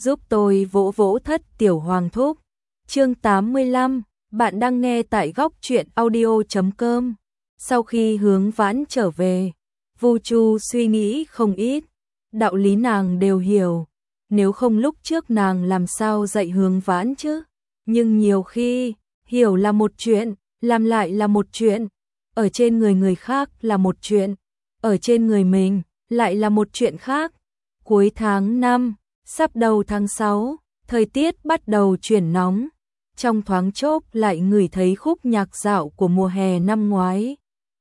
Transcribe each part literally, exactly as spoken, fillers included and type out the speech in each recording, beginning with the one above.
giúp tôi vỗ vỗ Thất Tiểu Hoàng Thúc. Chương tám mươi lăm, bạn đang nghe tại góc truyện audio chấm com. Sau khi Hướng Vãn trở về, Vu Chu suy nghĩ không ít, đạo lý nàng đều hiểu, nếu không lúc trước nàng làm sao dạy Hướng Vãn chứ? Nhưng nhiều khi, hiểu là một chuyện, làm lại là một chuyện, ở trên người người khác là một chuyện, ở trên người mình lại là một chuyện khác. Cuối tháng năm, sắp đầu tháng sáu, thời tiết bắt đầu chuyển nóng, trong thoáng chốc lại ngửi thấy khúc nhạc dạo của mùa hè năm ngoái.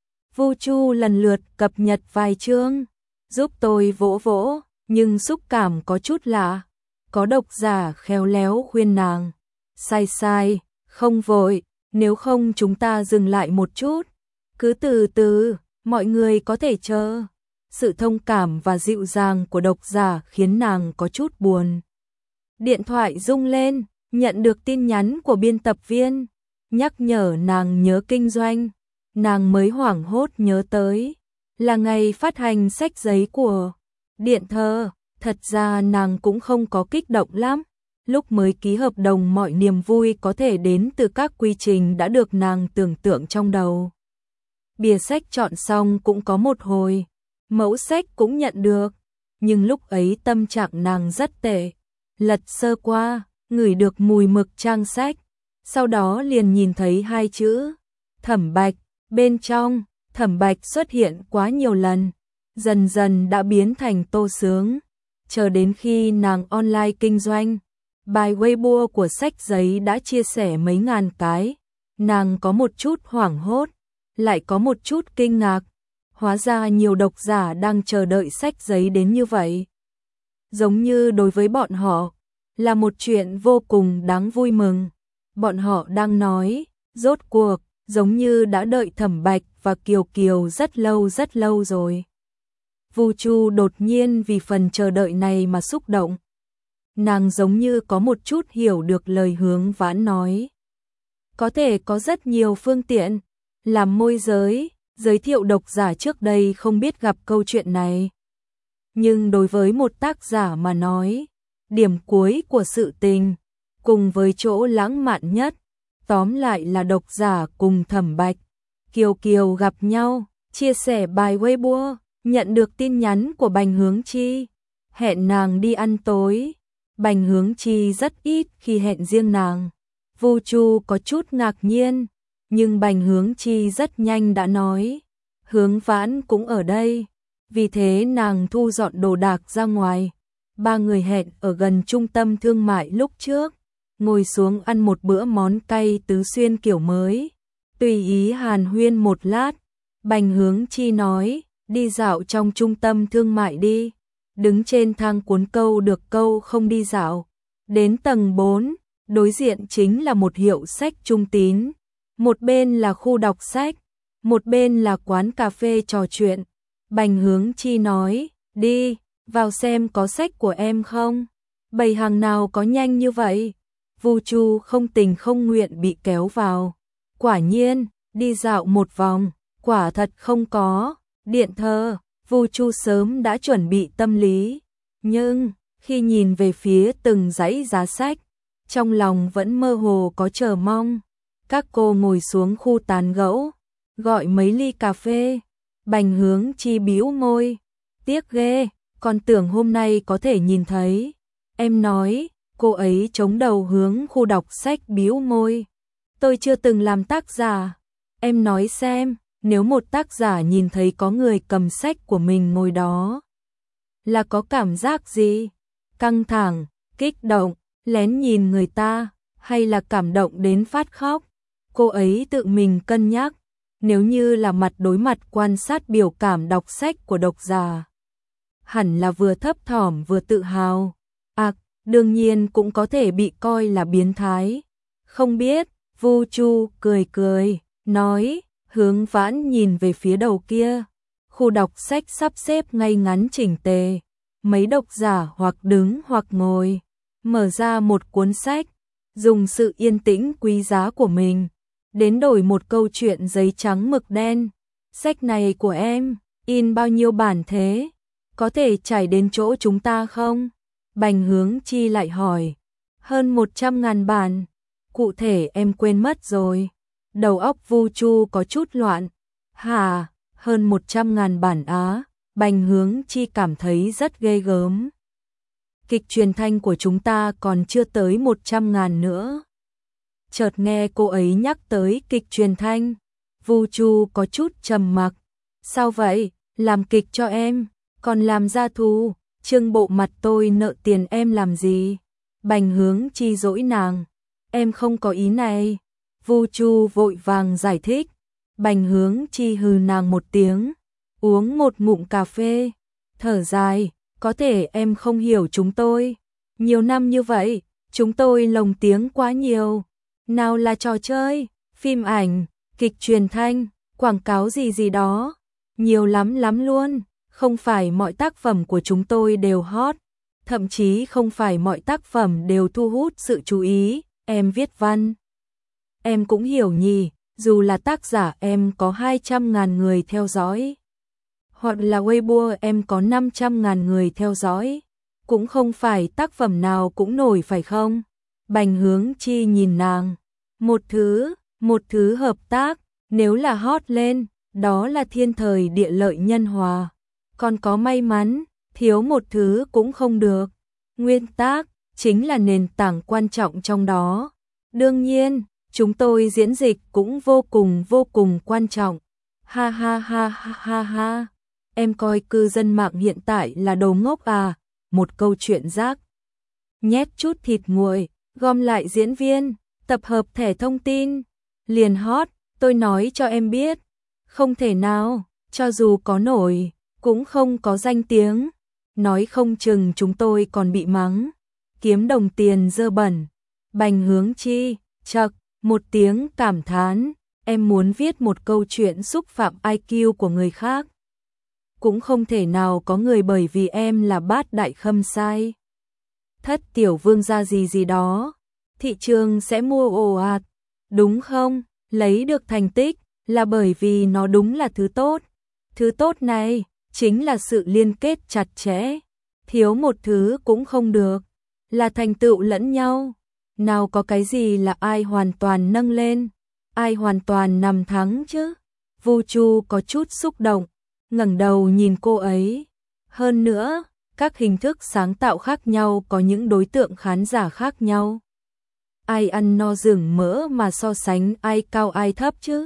Vu Chu lần lượt cập nhật vài chương, giúp tôi vỗ vỗ, nhưng xúc cảm có chút lạ. Có độc giả khéo léo khuyên nàng, sai sai, không vội, nếu không chúng ta dừng lại một chút, cứ từ từ, mọi người có thể chờ. Sự thông cảm và dịu dàng của độc giả khiến nàng có chút buồn. Điện thoại rung lên, nhận được tin nhắn của biên tập viên, nhắc nhở nàng nhớ kinh doanh. Nàng mới hoảng hốt nhớ tới, là ngày phát hành sách giấy của Điện Thơ. Thật ra nàng cũng không có kích động lắm, lúc mới ký hợp đồng mọi niềm vui có thể đến từ các quy trình đã được nàng tưởng tượng trong đầu. Bìa sách chọn xong cũng có một hồi, mẫu sách cũng nhận được, nhưng lúc ấy tâm trạng nàng rất tệ. Lật sơ qua, ngửi được mùi mực trang sách, sau đó liền nhìn thấy hai chữ Thẩm Bạch. Bên trong, Thẩm Bạch xuất hiện quá nhiều lần, dần dần đã biến thành Tô Sướng. Chờ đến khi nàng online kinh doanh, bài Weibo của sách giấy đã chia sẻ mấy ngàn cái, nàng có một chút hoảng hốt, lại có một chút kinh ngạc. Hóa ra nhiều độc giả đang chờ đợi sách giấy đến như vậy. Giống như đối với bọn họ, là một chuyện vô cùng đáng vui mừng. Bọn họ đang nói, rốt cuộc, giống như đã đợi Thẩm Bạch và Kiều Kiều rất lâu rất lâu rồi. Vu Chu đột nhiên vì phần chờ đợi này mà xúc động. Nàng giống như có một chút hiểu được lời Hướng Vãn nói. Có thể có rất nhiều phương tiện, làm môi giới, giới thiệu độc giả trước đây không biết gặp câu chuyện này. Nhưng đối với một tác giả mà nói, điểm cuối của sự tình, cùng với chỗ lãng mạn nhất, tóm lại là độc giả cùng Thẩm Bạch, Kiều Kiều gặp nhau, chia sẻ bài Weibo, nhận được tin nhắn của Bành Hướng Chi, hẹn nàng đi ăn tối. Bành Hướng Chi rất ít khi hẹn riêng nàng. Vu Chu có chút ngạc nhiên, nhưng Bành Hướng Chi rất nhanh đã nói, Hướng Vãn cũng ở đây, vì thế nàng thu dọn đồ đạc ra ngoài. Ba người hẹn ở gần trung tâm thương mại lúc trước, ngồi xuống ăn một bữa món cay tứ xuyên kiểu mới, tùy ý hàn huyên một lát. Bành Hướng Chi nói, đi dạo trong trung tâm thương mại đi, đứng trên thang cuốn câu được câu không đi dạo. Đến tầng bốn, đối diện chính là một hiệu sách trung tín, một bên là khu đọc sách, một bên là quán cà phê trò chuyện. Bành Hướng Chi nói, đi, vào xem có sách của em không, bày hàng nào có nhanh như vậy. Vu Chu không tình không nguyện bị kéo vào. Quả nhiên, đi dạo một vòng, quả thật không có. Điện Thơ, Vu Chu sớm đã chuẩn bị tâm lý, nhưng khi nhìn về phía từng dãy giá sách, trong lòng vẫn mơ hồ có chờ mong. Các cô ngồi xuống khu tán gẫu, gọi mấy ly cà phê. Bành Hướng Chi bĩu môi, tiếc ghê, còn tưởng hôm nay có thể nhìn thấy. Em nói, cô ấy chống đầu hướng khu đọc sách bĩu môi. Tôi chưa từng làm tác giả. Em nói xem, nếu một tác giả nhìn thấy có người cầm sách của mình ngồi đó, là có cảm giác gì? Căng thẳng, kích động, lén nhìn người ta, hay là cảm động đến phát khóc? Cô ấy tự mình cân nhắc, nếu như là mặt đối mặt quan sát biểu cảm đọc sách của độc giả, hẳn là vừa thấp thỏm vừa tự hào. À, đương nhiên cũng có thể bị coi là biến thái. Không biết, Vu Chu cười cười, nói, Hướng Vãn nhìn về phía đầu kia. Khu đọc sách sắp xếp ngay ngắn chỉnh tề, mấy độc giả hoặc đứng hoặc ngồi, mở ra một cuốn sách, dùng sự yên tĩnh quý giá của mình, đến đổi một câu chuyện giấy trắng mực đen. Sách này của em, in bao nhiêu bản thế? Có thể trải đến chỗ chúng ta không? Bành Hướng Chi lại hỏi. Hơn một trăm ngàn bản. Cụ thể em quên mất rồi. Đầu óc Vu Chu có chút loạn. Hả, hơn một trăm ngàn bản á? Bành Hướng Chi cảm thấy rất ghê gớm. Kịch truyền thanh của chúng ta còn chưa tới một trăm ngàn nữa. Chợt nghe cô ấy nhắc tới kịch truyền thanh, Vu Chu có chút trầm mặc. Sao vậy? Làm kịch cho em, còn làm gia thù, trương bộ mặt tôi nợ tiền em làm gì? Bành Hướng Chi dỗi nàng. Em không có ý này. Vu Chu vội vàng giải thích. Bành Hướng Chi hừ nàng một tiếng, uống một ngụm cà phê, thở dài, có thể em không hiểu chúng tôi. Nhiều năm như vậy, chúng tôi lồng tiếng quá nhiều. Nào là trò chơi, phim ảnh, kịch truyền thanh, quảng cáo gì gì đó. Nhiều lắm lắm luôn, không phải mọi tác phẩm của chúng tôi đều hot. Thậm chí không phải mọi tác phẩm đều thu hút sự chú ý, em viết văn. Em cũng hiểu nhỉ, dù là tác giả em có hai trăm ngàn người theo dõi. Hoặc là Weibo em có năm trăm ngàn người theo dõi. Cũng không phải tác phẩm nào cũng nổi phải không? Bành Hướng Chi nhìn nàng. Một thứ, một thứ hợp tác, nếu là hot lên, đó là thiên thời địa lợi nhân hòa. Còn có may mắn, thiếu một thứ cũng không được. Nguyên tác, chính là nền tảng quan trọng trong đó. Đương nhiên, chúng tôi diễn dịch cũng vô cùng vô cùng quan trọng. Ha ha ha ha ha ha. Em coi cư dân mạng hiện tại là đồ ngốc à, một câu chuyện rác. Nhét chút thịt nguội, gom lại diễn viên, tập hợp thẻ thông tin, liền hot, tôi nói cho em biết. Không thể nào, cho dù có nổi, cũng không có danh tiếng. Nói không chừng chúng tôi còn bị mắng. Kiếm đồng tiền dơ bẩn. Bành Hướng Chi, chậc, một tiếng cảm thán. Em muốn viết một câu chuyện xúc phạm i kiu của người khác. Cũng không thể nào có người bởi vì em là bát đại khâm sai. Thất tiểu vương gia gì gì đó. Thị trường sẽ mua ồ ạt. Đúng không? Lấy được thành tích là bởi vì nó đúng là thứ tốt. Thứ tốt này chính là sự liên kết chặt chẽ. Thiếu một thứ cũng không được. Là thành tựu lẫn nhau. Nào có cái gì là ai hoàn toàn nâng lên, ai hoàn toàn nằm thắng chứ? Vu Chu có chút xúc động, ngẩng đầu nhìn cô ấy. Hơn nữa, các hình thức sáng tạo khác nhau có những đối tượng khán giả khác nhau. Ai ăn no rừng mỡ mà so sánh ai cao ai thấp chứ?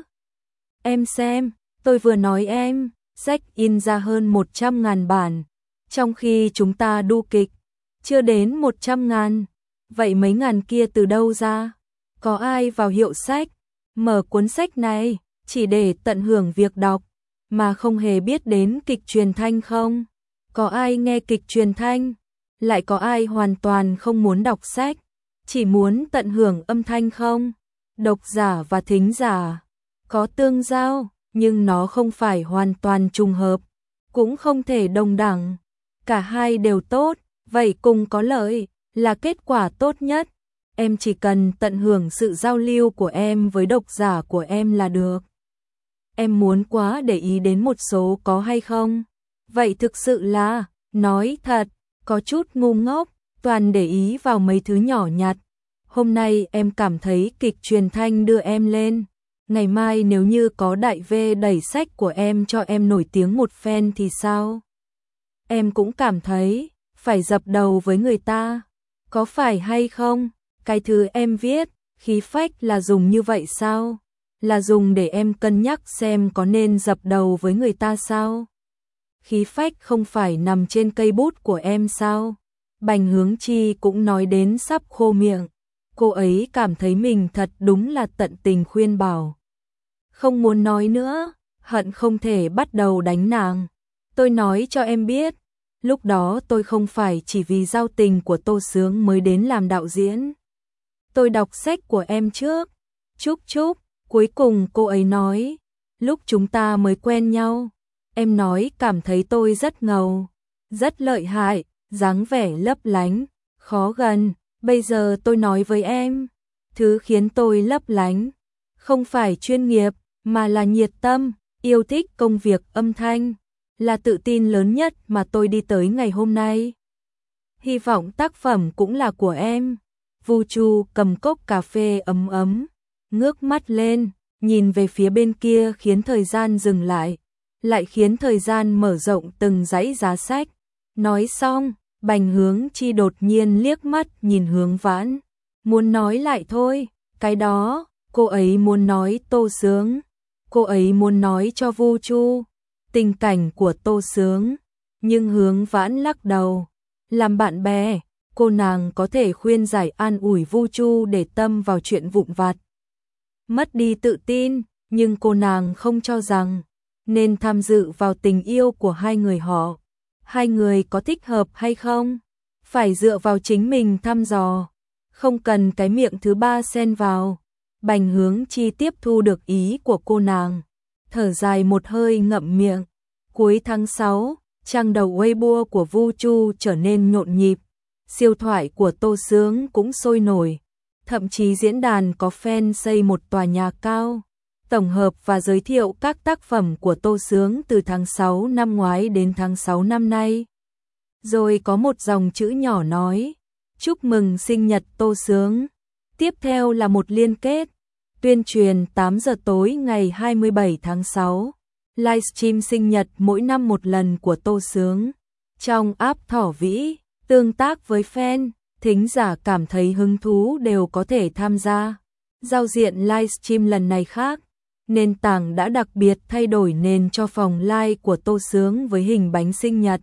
Em xem, tôi vừa nói em, sách in ra hơn một trăm ngàn bản, trong khi chúng ta đu kịch, chưa đến một trăm ngàn. Vậy mấy ngàn kia từ đâu ra? Có ai vào hiệu sách, mở cuốn sách này, chỉ để tận hưởng việc đọc, mà không hề biết đến kịch truyền thanh không? Có ai nghe kịch truyền thanh, lại có ai hoàn toàn không muốn đọc sách, chỉ muốn tận hưởng âm thanh không? Độc giả và thính giả có tương giao, nhưng nó không phải hoàn toàn trùng hợp, cũng không thể đồng đẳng. Cả hai đều tốt, vậy cùng có lợi là kết quả tốt nhất. Em chỉ cần tận hưởng sự giao lưu của em với độc giả của em là được. Em muốn quá để ý đến một số có hay không? Vậy thực sự là, nói thật, có chút ngu ngốc, toàn để ý vào mấy thứ nhỏ nhặt. Hôm nay em cảm thấy kịch truyền thanh đưa em lên. Ngày mai nếu như có đại V đẩy sách của em cho em nổi tiếng một phen thì sao? Em cũng cảm thấy phải dập đầu với người ta. Có phải hay không? Cái thứ em viết, khí phách là dùng như vậy sao? Là dùng để em cân nhắc xem có nên dập đầu với người ta sao? Khí phách không phải nằm trên cây bút của em sao? Bành Hướng Chi cũng nói đến sắp khô miệng. Cô ấy cảm thấy mình thật đúng là tận tình khuyên bảo. Không muốn nói nữa, hận không thể bắt đầu đánh nàng. Tôi nói cho em biết, lúc đó tôi không phải chỉ vì giao tình của Tô Sướng mới đến làm đạo diễn. Tôi đọc sách của em trước. Chúc chúc, cuối cùng cô ấy nói, lúc chúng ta mới quen nhau, em nói cảm thấy tôi rất ngầu, rất lợi hại, dáng vẻ lấp lánh, khó gần. Bây giờ tôi nói với em, thứ khiến tôi lấp lánh, không phải chuyên nghiệp, mà là nhiệt tâm, yêu thích công việc âm thanh, là tự tin lớn nhất mà tôi đi tới ngày hôm nay. Hy vọng tác phẩm cũng là của em. Vu Chu cầm cốc cà phê ấm ấm, ngước mắt lên, nhìn về phía bên kia khiến thời gian dừng lại, lại khiến thời gian mở rộng từng dãy giá sách. Nói xong, Bành Hướng Chi đột nhiên liếc mắt nhìn Hướng Vãn. Muốn nói lại thôi, cái đó, cô ấy muốn nói Tô Sướng. Cô ấy muốn nói cho Vu Chu tình cảnh của Tô Sướng. Nhưng Hướng Vãn lắc đầu. Làm bạn bè, cô nàng có thể khuyên giải an ủi Vu Chu để tâm vào chuyện vụn vặt. Mất đi tự tin, nhưng cô nàng không cho rằng nên tham dự vào tình yêu của hai người họ. Hai người có thích hợp hay không? Phải dựa vào chính mình thăm dò. Không cần cái miệng thứ ba xen vào. Bành Hướng Chi tiếp thu được ý của cô nàng. Thở dài một hơi ngậm miệng. Cuối tháng sáu, trang đầu Weibo của Vu Chu trở nên nhộn nhịp. Siêu thoại của Tô Sướng cũng sôi nổi. Thậm chí diễn đàn có fan xây một tòa nhà cao, tổng hợp và giới thiệu các tác phẩm của Tô Sướng từ tháng sáu năm ngoái đến tháng sáu năm nay. Rồi có một dòng chữ nhỏ nói, chúc mừng sinh nhật Tô Sướng. Tiếp theo là một liên kết, tuyên truyền tám giờ tối ngày hai mươi bảy tháng sáu, livestream sinh nhật mỗi năm một lần của Tô Sướng. Trong app Thỏ Vĩ, tương tác với fan, thính giả cảm thấy hứng thú đều có thể tham gia. Giao diện livestream lần này khác, nền tảng đã đặc biệt thay đổi nền cho phòng live của Tô Sướng với hình bánh sinh nhật.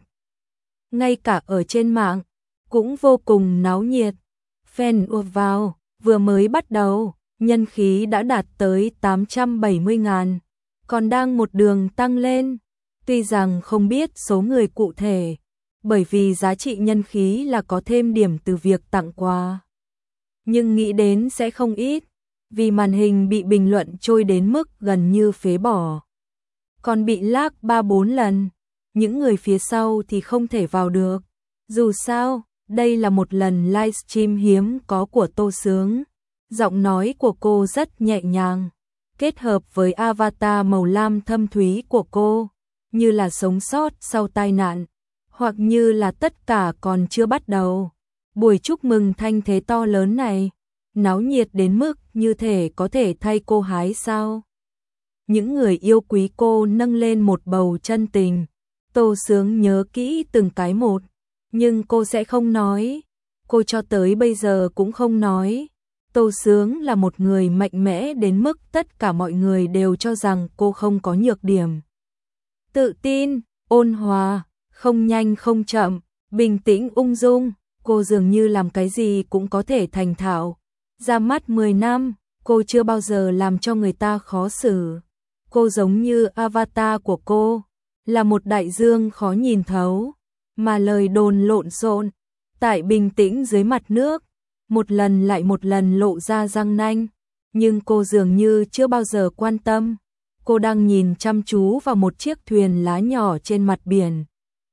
Ngay cả ở trên mạng, cũng vô cùng náo nhiệt. Fan ùa vào, vừa mới bắt đầu, nhân khí đã đạt tới tám trăm bảy mươi ngàn, còn đang một đường tăng lên. Tuy rằng không biết số người cụ thể, bởi vì giá trị nhân khí là có thêm điểm từ việc tặng quà. Nhưng nghĩ đến sẽ không ít, vì màn hình bị bình luận trôi đến mức gần như phế bỏ. Còn bị lag ba bốn lần, những người phía sau thì không thể vào được. Dù sao, đây là một lần livestream hiếm có của Tô Sướng. Giọng nói của cô rất nhẹ nhàng, kết hợp với avatar màu lam thâm thúy của cô, như là sống sót sau tai nạn, hoặc như là tất cả còn chưa bắt đầu. Buổi chúc mừng thanh thế to lớn này, náo nhiệt đến mức như thể có thể thay cô hái sao. Những người yêu quý cô nâng lên một bầu chân tình. Tô Sướng nhớ kỹ từng cái một, nhưng cô sẽ không nói. Cô cho tới bây giờ cũng không nói. Tô Sướng là một người mạnh mẽ đến mức tất cả mọi người đều cho rằng cô không có nhược điểm. Tự tin, ôn hòa, không nhanh không chậm, bình tĩnh ung dung, cô dường như làm cái gì cũng có thể thành thạo. Ra mắt mười năm, cô chưa bao giờ làm cho người ta khó xử. Cô giống như avatar của cô, là một đại dương khó nhìn thấu, mà lời đồn lộn xộn, tại bình tĩnh dưới mặt nước, một lần lại một lần lộ ra răng nanh, nhưng cô dường như chưa bao giờ quan tâm. Cô đang nhìn chăm chú vào một chiếc thuyền lá nhỏ trên mặt biển.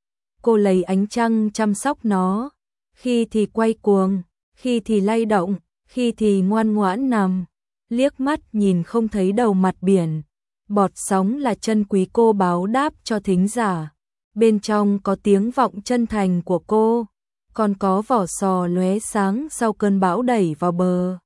Cô lấy ánh trăng chăm sóc nó, khi thì quay cuồng, khi thì lay động, khi thì ngoan ngoãn nằm, liếc mắt nhìn không thấy đầu mặt biển. Bọt sóng là chân quý cô báo đáp cho thính giả. Bên trong có tiếng vọng chân thành của cô, còn có vỏ sò lóe sáng sau cơn bão đẩy vào bờ.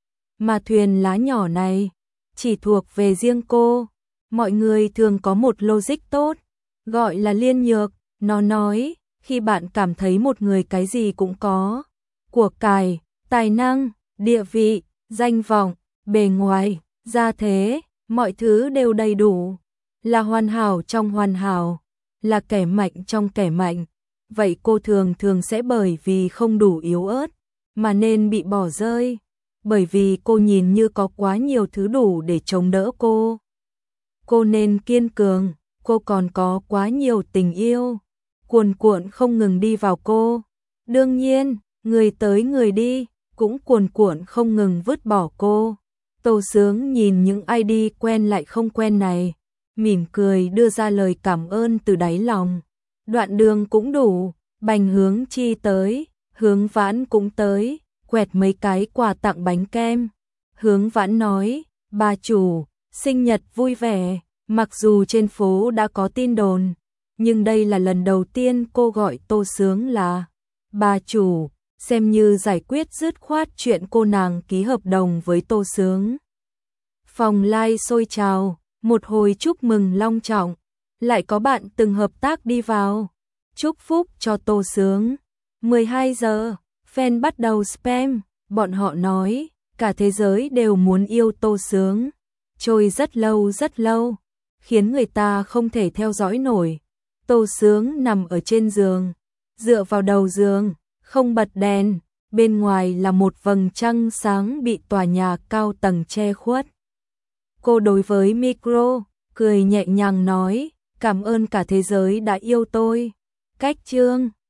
Mà thuyền lá nhỏ này chỉ thuộc về riêng cô. Mọi người thường có một logic tốt, gọi là liên nhược. Nó nói, khi bạn cảm thấy một người cái gì cũng có, của cải, tài năng, địa vị, danh vọng, bề ngoài, gia thế, mọi thứ đều đầy đủ, là hoàn hảo trong hoàn hảo, là kẻ mạnh trong kẻ mạnh, vậy cô thường thường sẽ bởi vì không đủ yếu ớt, mà nên bị bỏ rơi, bởi vì cô nhìn như có quá nhiều thứ đủ để chống đỡ cô. Cô nên kiên cường, cô còn có quá nhiều tình yêu, cuồn cuộn không ngừng đi vào cô. Đương nhiên, người tới người đi, cũng cuồn cuộn không ngừng vứt bỏ cô. Tô Sướng nhìn những i đê quen lại không quen này, mỉm cười đưa ra lời cảm ơn từ đáy lòng. Đoạn đường cũng đủ, Bành Hướng Chi tới, Hướng Vãn cũng tới, quẹt mấy cái quà tặng bánh kem. Hướng Vãn nói, bà chủ, sinh nhật vui vẻ, mặc dù trên phố đã có tin đồn, nhưng đây là lần đầu tiên cô gọi Tô Sướng là Bà chủ, xem như giải quyết dứt khoát chuyện cô nàng ký hợp đồng với Tô Sướng. Phòng lai sôi trào, một hồi chúc mừng long trọng, lại có bạn từng hợp tác đi vào. Chúc phúc cho Tô Sướng. mười hai giờ, fan bắt đầu spam, bọn họ nói, cả thế giới đều muốn yêu Tô Sướng. Trôi rất lâu rất lâu, khiến người ta không thể theo dõi nổi. Tô Sướng nằm ở trên giường, dựa vào đầu giường, không bật đèn, bên ngoài là một vầng trăng sáng bị tòa nhà cao tầng che khuất. Cô đối với micro, cười nhẹ nhàng nói, cảm ơn cả thế giới đã yêu tôi. Cách chương